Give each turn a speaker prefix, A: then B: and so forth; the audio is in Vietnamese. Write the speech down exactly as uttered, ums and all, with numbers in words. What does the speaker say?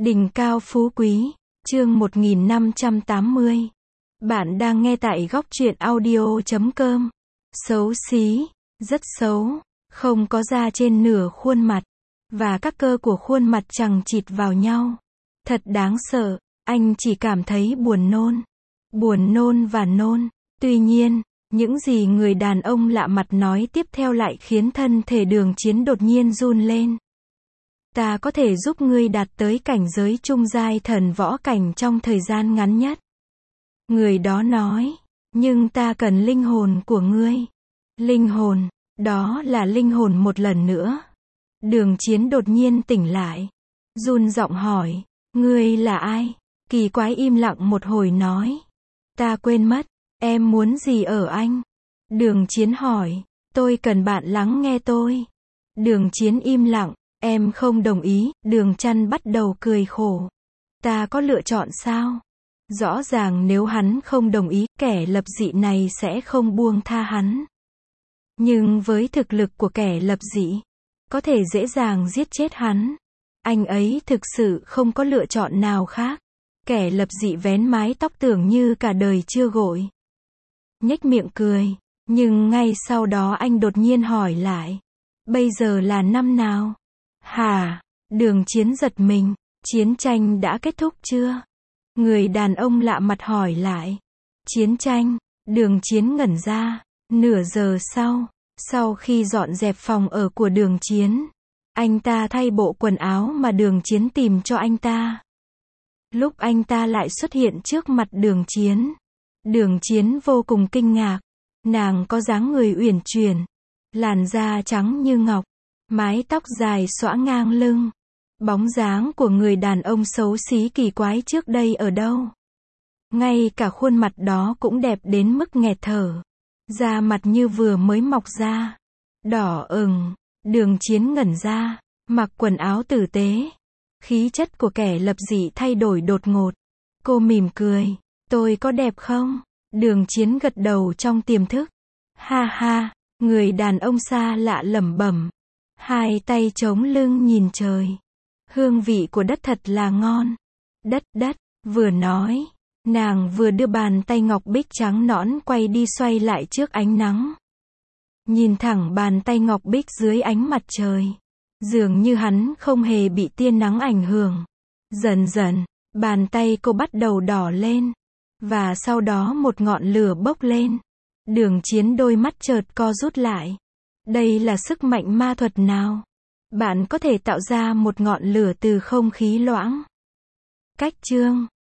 A: Đỉnh cao phú quý, chương một nghìn năm trăm tám mươi. Bạn đang nghe tại góc truyện audio chấm com. Xấu xí, rất xấu, không có da trên nửa khuôn mặt, và các cơ của khuôn mặt chằng chịt vào nhau. Thật đáng sợ, anh chỉ cảm thấy buồn nôn. Buồn nôn và nôn. Tuy nhiên, những gì người đàn ông lạ mặt nói tiếp theo lại khiến thân thể Đường Chiến đột nhiên run lên. Ta có thể giúp ngươi đạt tới cảnh giới trung giai thần võ cảnh trong thời gian ngắn nhất. Người đó nói, nhưng ta cần linh hồn của ngươi. Linh hồn, đó là linh hồn một lần nữa. Đường Chiến đột nhiên tỉnh lại. Run giọng hỏi, ngươi là ai? Kỳ quái im lặng một hồi nói, ta quên mất, em muốn gì ở anh? Đường Chiến hỏi, tôi cần bạn lắng nghe tôi. Đường Chiến im lặng. Em không đồng ý, Đường Chăn bắt đầu cười khổ. Ta có lựa chọn sao? Rõ ràng nếu hắn không đồng ý, kẻ lập dị này sẽ không buông tha hắn. Nhưng với thực lực của kẻ lập dị, có thể dễ dàng giết chết hắn. Anh ấy thực sự không có lựa chọn nào khác. Kẻ lập dị vén mái tóc tưởng như cả đời chưa gội. Nhếch miệng cười, nhưng ngay sau đó anh đột nhiên hỏi lại. Bây giờ là năm nào? Hả? Đường Chiến giật mình. Chiến tranh đã kết thúc chưa? Người đàn ông lạ mặt hỏi lại. Chiến tranh? Đường Chiến ngẩn ra. Nửa giờ sau, sau khi dọn dẹp phòng ở của Đường Chiến, anh ta thay bộ quần áo mà Đường Chiến tìm cho anh ta. Lúc anh ta lại xuất hiện trước mặt Đường Chiến, Đường Chiến vô cùng kinh ngạc. Nàng có dáng người uyển chuyển, làn da trắng như ngọc, mái tóc dài xõa ngang lưng. Bóng dáng của người đàn ông xấu xí kỳ quái trước đây ở đâu? Ngay cả khuôn mặt đó cũng đẹp đến mức nghẹt thở. Da mặt như vừa mới mọc ra. Đỏ ửng. Đường Chiến ngẩn ra, mặc quần áo tử tế. Khí chất của kẻ lập dị thay đổi đột ngột. Cô mỉm cười. Tôi có đẹp không? Đường Chiến gật đầu trong tiềm thức. Ha ha, người đàn ông xa lạ lẩm bẩm. Hai tay chống lưng nhìn trời. Hương vị của đất thật là ngon. Đất đất, vừa nói, nàng vừa đưa bàn tay ngọc bích trắng nõn quay đi xoay lại trước ánh nắng. Nhìn thẳng bàn tay ngọc bích dưới ánh mặt trời. Dường như hắn không hề bị tia nắng ảnh hưởng. Dần dần, bàn tay cô bắt đầu đỏ lên. Và sau đó một ngọn lửa bốc lên. Đường Chiến đôi mắt chợt co rút lại. Đây là sức mạnh ma thuật nào? Bạn có thể tạo ra một ngọn lửa từ không khí loãng. Cách chương